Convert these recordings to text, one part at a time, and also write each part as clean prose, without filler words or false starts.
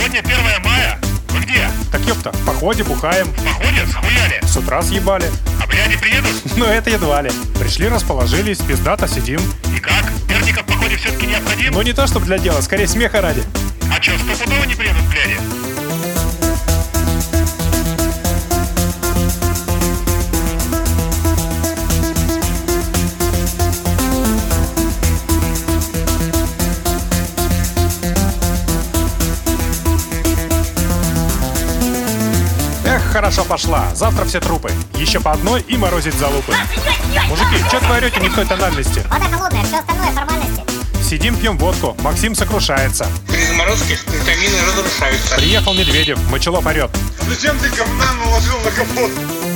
Сегодня 1 мая. Вы где? Так ёпта, в походе бухаем. В походе? Схуяли? С утра съебали. А бляди приедут? Но это едва ли. Пришли, расположились, пиздато сидим. И как? Перника в походе все-таки необходим? Ну не то чтобы для дела, скорее смеха ради. А чё, стопудово не приедут, бляди? Эх, хорошо пошла. Завтра все трупы. Еще по одной и морозить залупы. Мужики, что вы орете не в той тональности? Вода холодная, все остальное формальности. Сидим, пьем водку. Максим сокрушается. При заморозке витамины разрушаются. Приехал Медведев, мочелов орет. Зачем ты говна наложил на капот?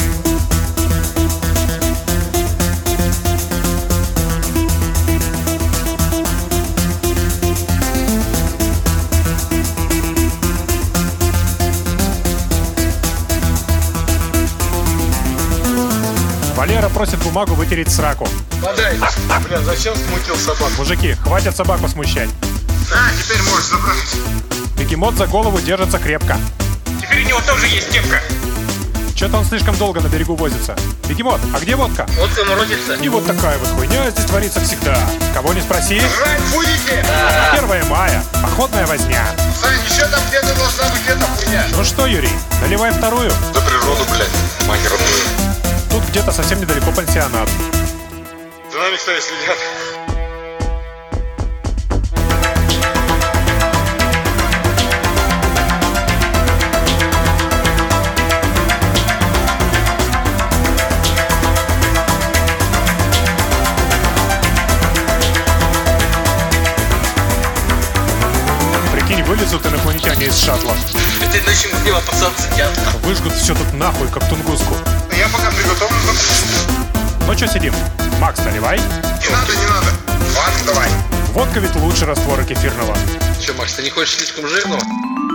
Валера просит бумагу вытереть сраку. Подай. Бля, зачем смутил собаку? Мужики, хватит собаку смущать. А, теперь можешь забрать. Бегемот за голову держится крепко. Теперь у него тоже есть кепка. Что-то он слишком долго на берегу возится. Бегемот, а где водка? Водка морозится. И вот такая вот хуйня здесь творится всегда. Кого не спроси. Жрать будете? 1 мая. Походная возня. Сань, еще там где-то должна быть эта хуйня. Ну что, Юрий, наливай вторую. За природу, блядь. Мать родную. Тут где-то совсем недалеко пансионат. За нами, кстати, следят. Прикинь, вылезут инопланетяне из шаттла. Этой ночью с него пацан сидят. Выжгут все тут нахуй, как тунгуску. Я пока приготовлю. Ну что сидим? Макс, наливай. Не надо, не надо. Ладно, давай. Водка ведь лучше раствора кефирного. Че, Макс, ты не хочешь слишком жирного?